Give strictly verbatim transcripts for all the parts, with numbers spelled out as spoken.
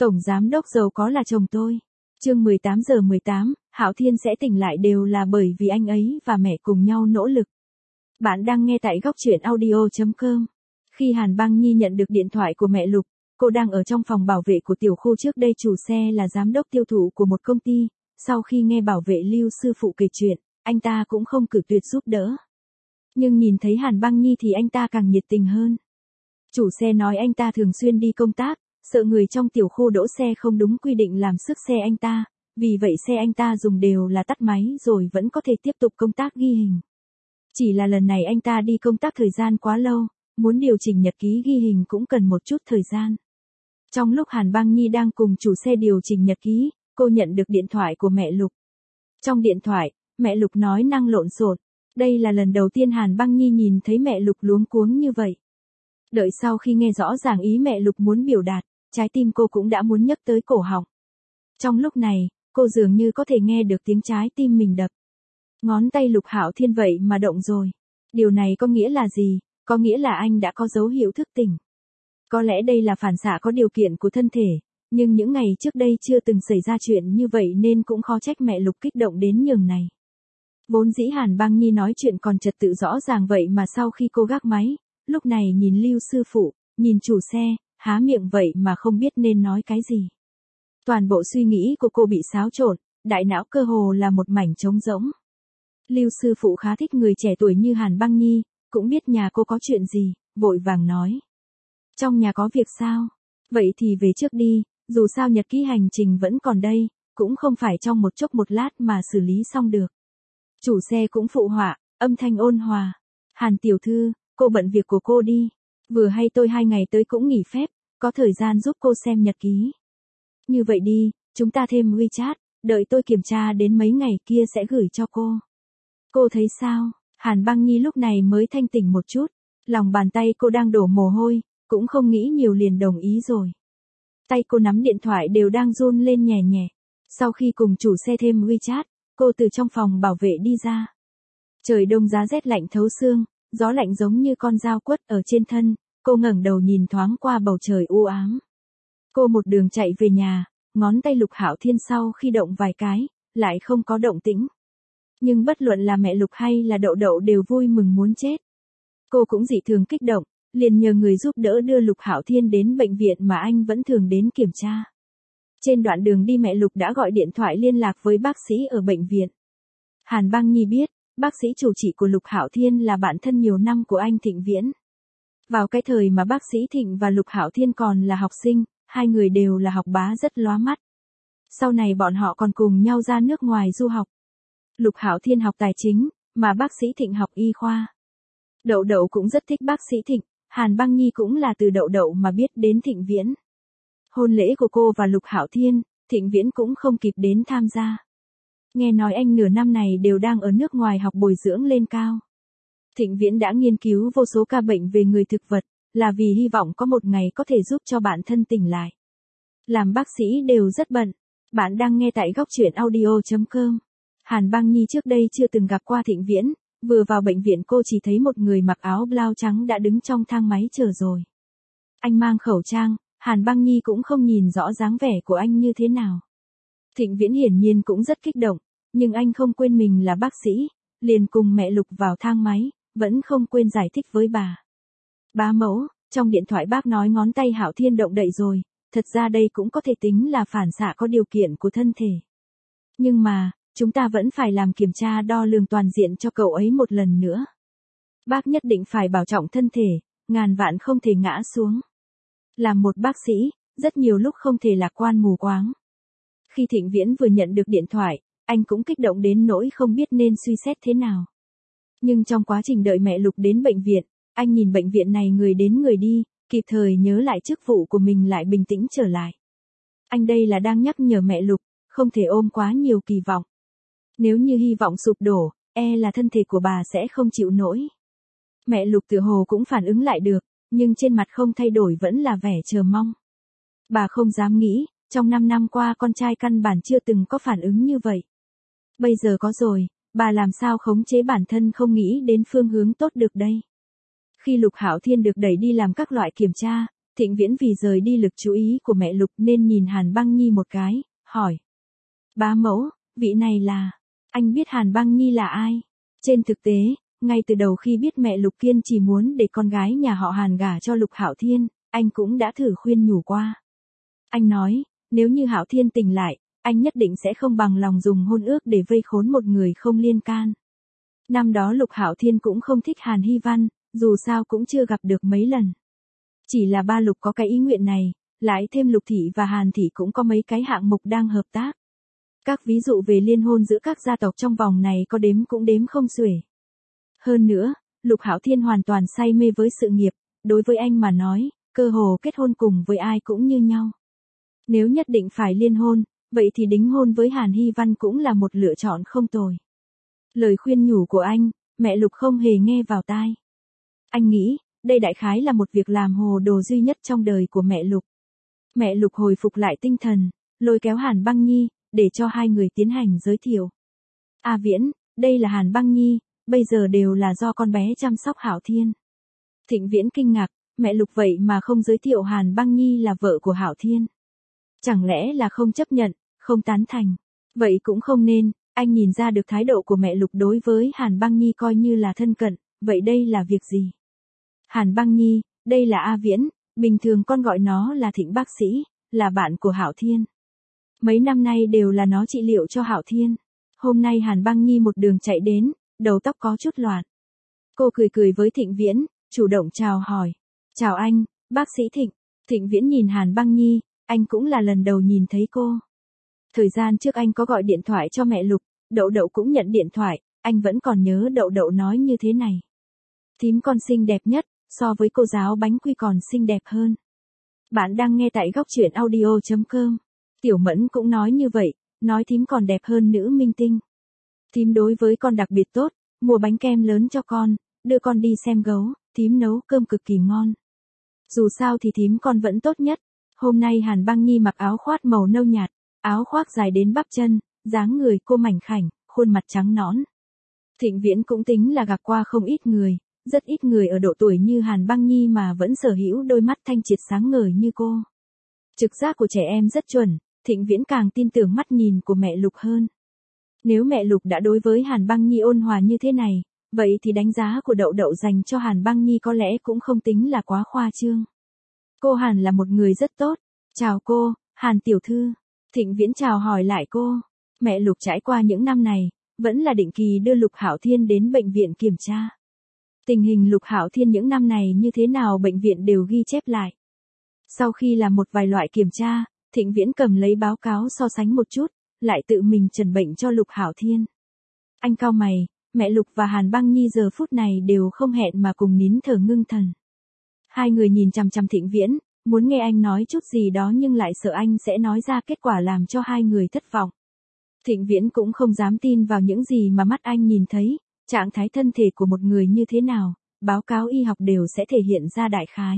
Tổng giám đốc giàu có là chồng tôi. Chương mười tám giờ mười tám, Hạo Thiên sẽ tỉnh lại đều là bởi vì anh ấy và mẹ cùng nhau nỗ lực. Bạn đang nghe tại góc truyện audio chấm com. Khi Hàn Băng Nhi nhận được điện thoại của mẹ Lục, cô đang ở trong phòng bảo vệ của tiểu khu. Trước đây chủ xe là giám đốc tiêu thụ của một công ty, sau khi nghe bảo vệ Lưu sư phụ kể chuyện, anh ta cũng không cự tuyệt giúp đỡ. Nhưng nhìn thấy Hàn Băng Nhi thì anh ta càng nhiệt tình hơn. Chủ xe nói anh ta thường xuyên đi công tác, sợ người trong tiểu khu đỗ xe không đúng quy định làm sức xe anh ta, vì vậy xe anh ta dùng đều là tắt máy rồi vẫn có thể tiếp tục công tác ghi hình. Chỉ là lần này anh ta đi công tác thời gian quá lâu, muốn điều chỉnh nhật ký ghi hình cũng cần một chút thời gian. Trong lúc Hàn Băng Nhi đang cùng chủ xe điều chỉnh nhật ký, cô nhận được điện thoại của mẹ Lục. Trong điện thoại, mẹ Lục nói năng lộn xộn. Đây là lần đầu tiên Hàn Băng Nhi nhìn thấy mẹ Lục luống cuống như vậy. Đợi sau khi nghe rõ ràng ý mẹ Lục muốn biểu đạt, trái tim cô cũng đã muốn nhấc tới cổ họng. Trong lúc này, cô dường như có thể nghe được tiếng trái tim mình đập. Ngón tay Lục Hạo Thiên vậy mà động rồi. Điều này có nghĩa là gì? Có nghĩa là anh đã có dấu hiệu thức tỉnh. Có lẽ đây là phản xạ có điều kiện của thân thể, nhưng những ngày trước đây chưa từng xảy ra chuyện như vậy nên cũng khó trách mẹ Lục kích động đến nhường này. Vốn dĩ Hàn Băng Nhi nói chuyện còn trật tự rõ ràng vậy mà sau khi cô gác máy, lúc này nhìn Lưu sư phụ, nhìn chủ xe, há miệng vậy mà không biết nên nói cái gì. Toàn bộ suy nghĩ của cô bị xáo trộn, đại não cơ hồ là một mảnh trống rỗng. Lưu sư phụ khá thích người trẻ tuổi như Hàn Băng Nhi, cũng biết nhà cô có chuyện gì, vội vàng nói. Trong nhà có việc sao? Vậy thì về trước đi, dù sao nhật ký hành trình vẫn còn đây, cũng không phải trong một chốc một lát mà xử lý xong được. Chủ xe cũng phụ họa, âm thanh ôn hòa. Hàn tiểu thư, cô bận việc của cô đi. Vừa hay tôi hai ngày tới cũng nghỉ phép, có thời gian giúp cô xem nhật ký. Như vậy đi, chúng ta thêm WeChat, đợi tôi kiểm tra đến mấy ngày kia sẽ gửi cho cô. Cô thấy sao? Hàn Băng Nhi lúc này mới thanh tỉnh một chút. Lòng bàn tay cô đang đổ mồ hôi, cũng không nghĩ nhiều liền đồng ý rồi. Tay cô nắm điện thoại đều đang run lên nhẹ nhẹ. Sau khi cùng chủ xe thêm WeChat, cô từ trong phòng bảo vệ đi ra. Trời đông giá rét lạnh thấu xương, gió lạnh giống như con dao quất ở trên thân, cô ngẩng đầu nhìn thoáng qua bầu trời u ám. Cô một đường chạy về nhà, ngón tay Lục Hạo Thiên sau khi động vài cái, lại không có động tĩnh. Nhưng bất luận là mẹ Lục hay là Đậu Đậu đều vui mừng muốn chết. Cô cũng dị thường kích động, liền nhờ người giúp đỡ đưa Lục Hạo Thiên đến bệnh viện mà anh vẫn thường đến kiểm tra. Trên đoạn đường đi mẹ Lục đã gọi điện thoại liên lạc với bác sĩ ở bệnh viện. Hàn Băng Nhi biết, bác sĩ chủ trị của Lục Hạo Thiên là bạn thân nhiều năm của anh Thịnh Viễn. Vào cái thời mà bác sĩ Thịnh và Lục Hạo Thiên còn là học sinh, hai người đều là học bá rất lóa mắt. Sau này bọn họ còn cùng nhau ra nước ngoài du học. Lục Hạo Thiên học tài chính, mà bác sĩ Thịnh học y khoa. Đậu Đậu cũng rất thích bác sĩ Thịnh, Hàn Băng Nhi cũng là từ Đậu Đậu mà biết đến Thịnh Viễn. Hôn lễ của cô và Lục Hạo Thiên, Thịnh Viễn cũng không kịp đến tham gia. Nghe nói anh nửa năm này đều đang ở nước ngoài học bồi dưỡng lên cao. Thịnh Viễn đã nghiên cứu vô số ca bệnh về người thực vật, là vì hy vọng có một ngày có thể giúp cho bạn thân tỉnh lại. Làm bác sĩ đều rất bận. Bạn đang nghe tại góc truyện audio chấm com. Hàn Băng Nhi trước đây chưa từng gặp qua Thịnh Viễn, vừa vào bệnh viện cô chỉ thấy một người mặc áo blau trắng đã đứng trong thang máy chờ rồi. Anh mang khẩu trang, Hàn Băng Nhi cũng không nhìn rõ dáng vẻ của anh như thế nào. Thịnh Viễn hiển nhiên cũng rất kích động, nhưng anh không quên mình là bác sĩ, liền cùng mẹ Lục vào thang máy, vẫn không quên giải thích với bà. Bá mẫu, trong điện thoại bác nói ngón tay Hạo Thiên động đậy rồi, thật ra đây cũng có thể tính là phản xạ có điều kiện của thân thể. Nhưng mà, chúng ta vẫn phải làm kiểm tra đo lường toàn diện cho cậu ấy một lần nữa. Bác nhất định phải bảo trọng thân thể, ngàn vạn không thể ngã xuống. Làm một bác sĩ, rất nhiều lúc không thể lạc quan mù quáng. Khi Thịnh Viễn vừa nhận được điện thoại, anh cũng kích động đến nỗi không biết nên suy xét thế nào. Nhưng trong quá trình đợi mẹ Lục đến bệnh viện, anh nhìn bệnh viện này người đến người đi, kịp thời nhớ lại chức vụ của mình lại bình tĩnh trở lại. Anh đây là đang nhắc nhở mẹ Lục, không thể ôm quá nhiều kỳ vọng. Nếu như hy vọng sụp đổ, e là thân thể của bà sẽ không chịu nổi. Mẹ Lục tựa hồ cũng phản ứng lại được, nhưng trên mặt không thay đổi vẫn là vẻ chờ mong. Bà không dám nghĩ, trong năm năm qua con trai căn bản chưa từng có phản ứng như vậy. Bây giờ có rồi, bà làm sao khống chế bản thân không nghĩ đến phương hướng tốt được đây. Khi Lục Hạo Thiên được đẩy đi làm các loại kiểm tra, Thịnh Viễn vì rời đi lực chú ý của mẹ Lục nên nhìn Hàn Băng Nhi một cái, hỏi. Bá mẫu, vị này là, anh biết Hàn Băng Nhi là ai? Trên thực tế, ngay từ đầu khi biết mẹ Lục kiên trì muốn để con gái nhà họ Hàn gả cho Lục Hạo Thiên, anh cũng đã thử khuyên nhủ qua. Anh nói, nếu như Hạo Thiên tỉnh lại, anh nhất định sẽ không bằng lòng dùng hôn ước để vây khốn một người không liên can. Năm đó Lục Hạo Thiên cũng không thích Hàn Hy Văn, dù sao cũng chưa gặp được mấy lần. Chỉ là ba Lục có cái ý nguyện này, lại thêm Lục Thị và Hàn Thị cũng có mấy cái hạng mục đang hợp tác. Các ví dụ về liên hôn giữa các gia tộc trong vòng này có đếm cũng đếm không xuể. Hơn nữa, Lục Hạo Thiên hoàn toàn say mê với sự nghiệp, đối với anh mà nói, cơ hồ kết hôn cùng với ai cũng như nhau. Nếu nhất định phải liên hôn, vậy thì đính hôn với Hàn Hy Văn cũng là một lựa chọn không tồi. Lời khuyên nhủ của anh, mẹ Lục không hề nghe vào tai. Anh nghĩ, đây đại khái là một việc làm hồ đồ duy nhất trong đời của mẹ Lục. Mẹ Lục hồi phục lại tinh thần, lôi kéo Hàn Băng Nhi, để cho hai người tiến hành giới thiệu. A Viễn, đây là Hàn Băng Nhi, bây giờ đều là do con bé chăm sóc Hạo Thiên. Thịnh Viễn kinh ngạc, mẹ Lục vậy mà không giới thiệu Hàn Băng Nhi là vợ của Hạo Thiên. Chẳng lẽ là không chấp nhận, không tán thành. Vậy cũng không nên, anh nhìn ra được thái độ của mẹ Lục đối với Hàn Băng Nhi coi như là thân cận, vậy đây là việc gì? Hàn Băng Nhi, đây là A Viễn, bình thường con gọi nó là Thịnh bác sĩ, là bạn của Hạo Thiên. Mấy năm nay đều là nó trị liệu cho Hạo Thiên. Hôm nay Hàn Băng Nhi một đường chạy đến, đầu tóc có chút loạn. Cô cười cười với Thịnh Viễn, chủ động chào hỏi. Chào anh, bác sĩ Thịnh. Thịnh Viễn nhìn Hàn Băng Nhi, anh cũng là lần đầu nhìn thấy cô. Thời gian trước anh có gọi điện thoại cho mẹ Lục, Đậu Đậu cũng nhận điện thoại, anh vẫn còn nhớ Đậu Đậu nói như thế này. Thím con xinh đẹp nhất, so với cô giáo bánh quy còn xinh đẹp hơn. Bạn đang nghe tại góc truyện audio chấm com. Tiểu Mẫn cũng nói như vậy, nói thím còn đẹp hơn nữ minh tinh. Thím đối với con đặc biệt tốt, mua bánh kem lớn cho con, đưa con đi xem gấu, thím nấu cơm cực kỳ ngon. Dù sao thì thím con vẫn tốt nhất. Hôm nay Hàn Băng Nhi mặc áo khoác màu nâu nhạt, áo khoác dài đến bắp chân, dáng người cô mảnh khảnh, khuôn mặt trắng nõn. Thịnh Viễn cũng tính là gặp qua không ít người, rất ít người ở độ tuổi như Hàn Băng Nhi mà vẫn sở hữu đôi mắt thanh triệt sáng ngời như cô. Trực giác của trẻ em rất chuẩn, Thịnh Viễn càng tin tưởng mắt nhìn của mẹ Lục hơn. Nếu mẹ Lục đã đối với Hàn Băng Nhi ôn hòa như thế này, vậy thì đánh giá của Đậu Đậu dành cho Hàn Băng Nhi có lẽ cũng không tính là quá khoa trương. Cô Hàn là một người rất tốt. Chào cô, Hàn tiểu thư. Thịnh Viễn chào hỏi lại cô. Mẹ Lục trải qua những năm này, vẫn là định kỳ đưa Lục Hạo Thiên đến bệnh viện kiểm tra. Tình hình Lục Hạo Thiên những năm này như thế nào bệnh viện đều ghi chép lại. Sau khi làm một vài loại kiểm tra, Thịnh Viễn cầm lấy báo cáo so sánh một chút, lại tự mình trần bệnh cho Lục Hạo Thiên. Anh cau mày, mẹ Lục và Hàn Băng Nhi giờ phút này đều không hẹn mà cùng nín thở ngưng thần. Hai người nhìn chằm chằm Thịnh Viễn, muốn nghe anh nói chút gì đó nhưng lại sợ anh sẽ nói ra kết quả làm cho hai người thất vọng. Thịnh Viễn cũng không dám tin vào những gì mà mắt anh nhìn thấy, trạng thái thân thể của một người như thế nào, báo cáo y học đều sẽ thể hiện ra đại khái.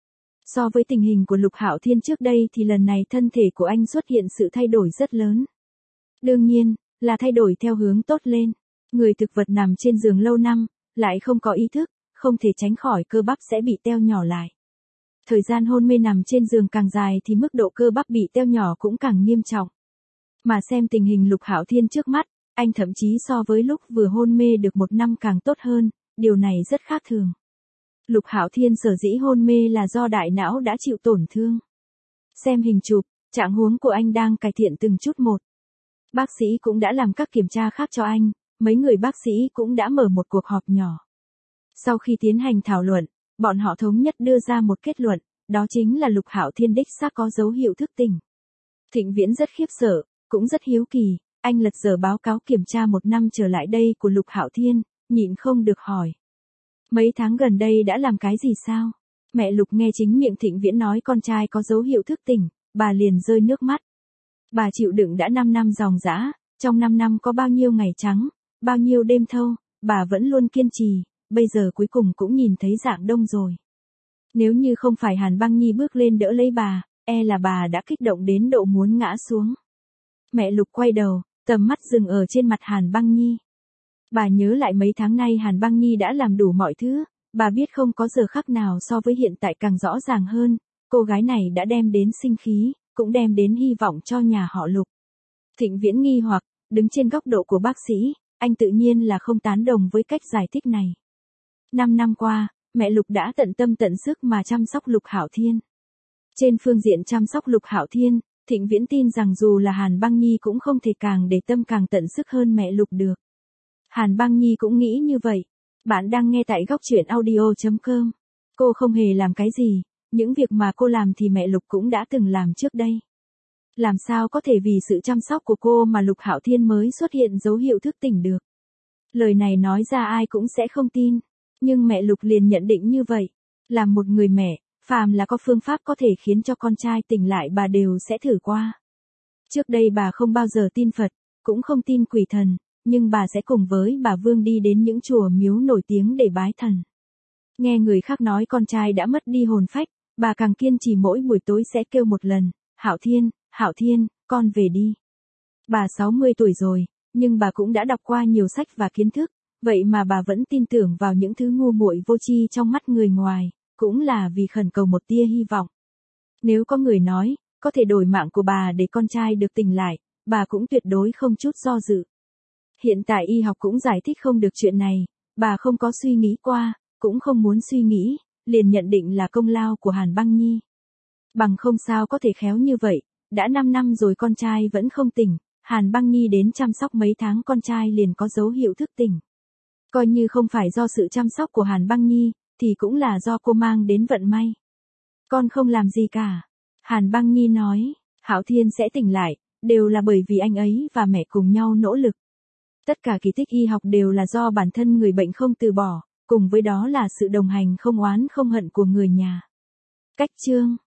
So với tình hình của Lục Hạo Thiên trước đây thì lần này thân thể của anh xuất hiện sự thay đổi rất lớn. Đương nhiên, là thay đổi theo hướng tốt lên. Người thực vật nằm trên giường lâu năm, lại không có ý thức, không thể tránh khỏi cơ bắp sẽ bị teo nhỏ lại. Thời gian hôn mê nằm trên giường càng dài thì mức độ cơ bắp bị teo nhỏ cũng càng nghiêm trọng. Mà xem tình hình Lục Hạo Thiên trước mắt, anh thậm chí so với lúc vừa hôn mê được một năm càng tốt hơn, điều này rất khác thường. Lục Hạo Thiên sở dĩ hôn mê là do đại não đã chịu tổn thương. Xem hình chụp, trạng huống của anh đang cải thiện từng chút một. Bác sĩ cũng đã làm các kiểm tra khác cho anh, mấy người bác sĩ cũng đã mở một cuộc họp nhỏ. Sau khi tiến hành thảo luận, bọn họ thống nhất đưa ra một kết luận, đó chính là Lục Hạo Thiên đích xác có dấu hiệu thức tỉnh. Thịnh Viễn rất khiếp sợ, cũng rất hiếu kỳ, anh lật dở báo cáo kiểm tra một năm trở lại đây của Lục Hạo Thiên, nhịn không được hỏi. Mấy tháng gần đây đã làm cái gì sao? Mẹ Lục nghe chính miệng Thịnh Viễn nói con trai có dấu hiệu thức tỉnh, bà liền rơi nước mắt. Bà chịu đựng đã năm năm ròng rã, trong năm năm có bao nhiêu ngày trắng, bao nhiêu đêm thâu, bà vẫn luôn kiên trì, bây giờ cuối cùng cũng nhìn thấy dạng đông rồi. Nếu như không phải Hàn Băng Nhi bước lên đỡ lấy bà, e là bà đã kích động đến độ muốn ngã xuống. Mẹ Lục quay đầu, tầm mắt dừng ở trên mặt Hàn Băng Nhi. Bà nhớ lại mấy tháng nay Hàn Băng Nhi đã làm đủ mọi thứ, bà biết không có giờ khắc nào so với hiện tại càng rõ ràng hơn, cô gái này đã đem đến sinh khí, cũng đem đến hy vọng cho nhà họ Lục. Thịnh Viễn nghi hoặc, đứng trên góc độ của bác sĩ, anh tự nhiên là không tán đồng với cách giải thích này. Năm năm qua, mẹ Lục đã tận tâm tận sức mà chăm sóc Lục Hạo Thiên. Trên phương diện chăm sóc Lục Hạo Thiên, Thịnh Viễn tin rằng dù là Hàn Băng Nhi cũng không thể càng để tâm càng tận sức hơn mẹ Lục được. Hàn Băng Nhi cũng nghĩ như vậy. Bạn đang nghe tại góc truyện audio chấm com. Cô không hề làm cái gì, những việc mà cô làm thì mẹ Lục cũng đã từng làm trước đây. Làm sao có thể vì sự chăm sóc của cô mà Lục Hạo Thiên mới xuất hiện dấu hiệu thức tỉnh được. Lời này nói ra ai cũng sẽ không tin, nhưng mẹ Lục liền nhận định như vậy. Làm một người mẹ, phàm là có phương pháp có thể khiến cho con trai tỉnh lại bà đều sẽ thử qua. Trước đây bà không bao giờ tin Phật, cũng không tin quỷ thần, nhưng bà sẽ cùng với bà Vương đi đến những chùa miếu nổi tiếng để bái thần. Nghe người khác nói con trai đã mất đi hồn phách, bà càng kiên trì mỗi buổi tối sẽ kêu một lần, Hạo Thiên, Hạo Thiên, con về đi. Bà sáu mươi tuổi rồi, nhưng bà cũng đã đọc qua nhiều sách và kiến thức, vậy mà bà vẫn tin tưởng vào những thứ ngu muội vô tri trong mắt người ngoài, cũng là vì khẩn cầu một tia hy vọng. Nếu có người nói, có thể đổi mạng của bà để con trai được tỉnh lại, bà cũng tuyệt đối không chút do dự. Hiện tại y học cũng giải thích không được chuyện này, bà không có suy nghĩ qua, cũng không muốn suy nghĩ, liền nhận định là công lao của Hàn Băng Nhi. Bằng không sao có thể khéo như vậy, đã năm năm rồi con trai vẫn không tỉnh, Hàn Băng Nhi đến chăm sóc mấy tháng con trai liền có dấu hiệu thức tỉnh. Coi như không phải do sự chăm sóc của Hàn Băng Nhi, thì cũng là do cô mang đến vận may. Con không làm gì cả. Hàn Băng Nhi nói, Hạo Thiên sẽ tỉnh lại, đều là bởi vì anh ấy và mẹ cùng nhau nỗ lực. Tất cả kỳ tích y học đều là do bản thân người bệnh không từ bỏ, cùng với đó là sự đồng hành không oán không hận của người nhà. Cách chương